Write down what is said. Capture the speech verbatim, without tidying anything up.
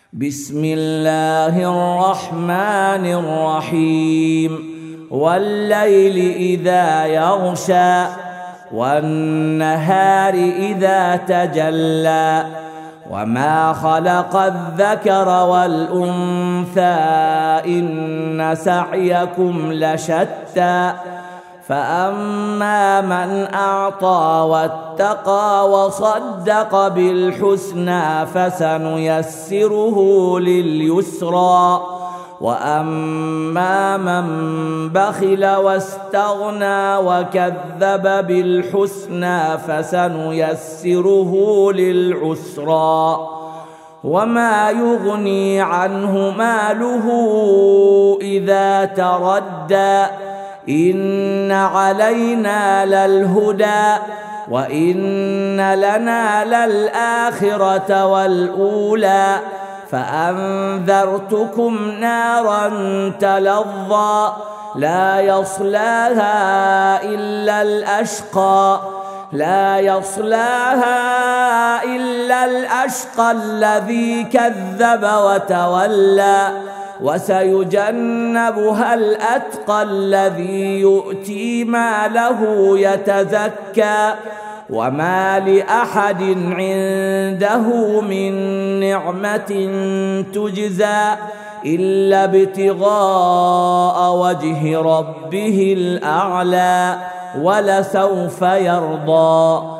بسم الله الرحمن الرحيم والليل إذا يغشى والنهار إذا تجلى وما خلق الذكر والأنثى إن سعيكم لشتى فأما من أعطى واتقى وصدق بالحسنى فسنيسره لليسرى وأما من بخل واستغنى وكذب بالحسنى فسنيسره للعسرى وما يغني عنه ماله إذا تردى إن علينا للهدى وإن لنا للآخرة والأولى فأنذرتكم نارا تلظى لا يصلاها إلا الأشقى لا يصلاها إلا الأشقى الذي كذب وتولى وسيجنبها الأتقى الذي يؤتي ماله يتزكى وما لأحد عنده من نعمة تجزى إلا ابتغاء وجه ربه الأعلى ولسوف يرضى.